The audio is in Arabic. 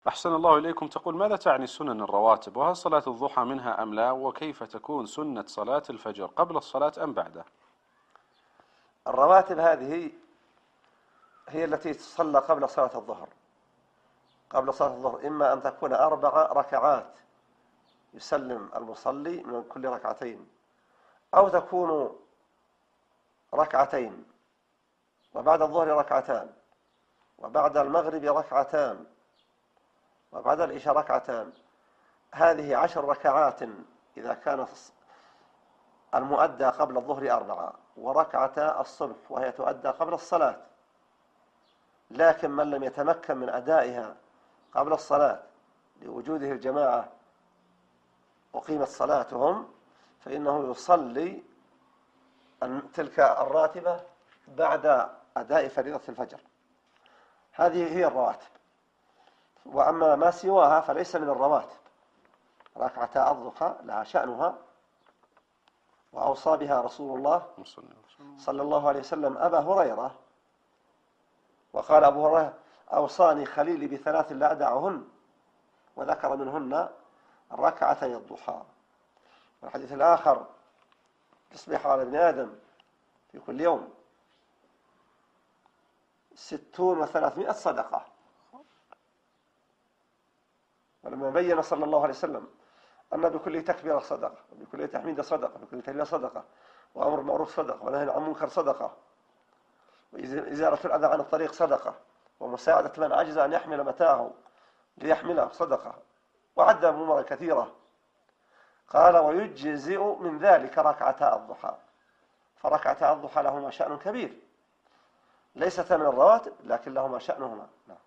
أحسن الله إليكم. تقول: ماذا تعني سنن الرواتب؟ وهل صلاة الضحى منها أم لا؟ وكيف تكون سنة صلاة الفجر قبل الصلاة أم بعده؟ الرواتب هذه هي التي تصلى قبل صلاة الظهر. قبل صلاة الظهر إما أن تكون 4 ركعات يسلم المصلي من كل ركعتين، أو تكون ركعتين وبعد الظهر ركعتان وبعد المغرب ركعتان وبعد العشاء ركعتان. هذه 10 ركعات إذا كان المؤدى قبل الظهر 4، وركعتا الصبح وهي تؤدى قبل الصلاة. لكن من لم يتمكن من أدائها قبل الصلاة لوجوده الجماعة أقيمت صلاتهم، فإنه يصلي تلك الراتبة بعد أداء فريضة الفجر. هذه هي الرواتب. وأما ما سواها فليس من الرواتب. ركعتا الضحى لها شأنها، وأوصى بها رسول الله صلى الله عليه وسلم أبا هريرة، وقال أبو هريرة: أوصاني خليلي ب3 لا أدعهن، وذكر منهن ركعتي الضحى. والحديث الآخر: تصبح على ابن آدم في كل يوم 60 و300 صدقة. ولما بين صلى الله عليه وسلم أن بكل تكبيرة صدقة، وبكل تحميد صدقة، وبكل تهليل صدقة، وأمر بالمعروف صدقة، ونهي عن المنكر صدقة، وإزالة الأذى عن الطريق صدقة، ومساعدة من عجز أن يحمل متاعه ليحمله صدقة، وعد أمورا كثيرة. قال: ويجزئ من ذلك ركعتا الضحى. فركعتا الضحى لهما شأن كبير، ليست من الرواتب لكن لهما شأنهما. نعم.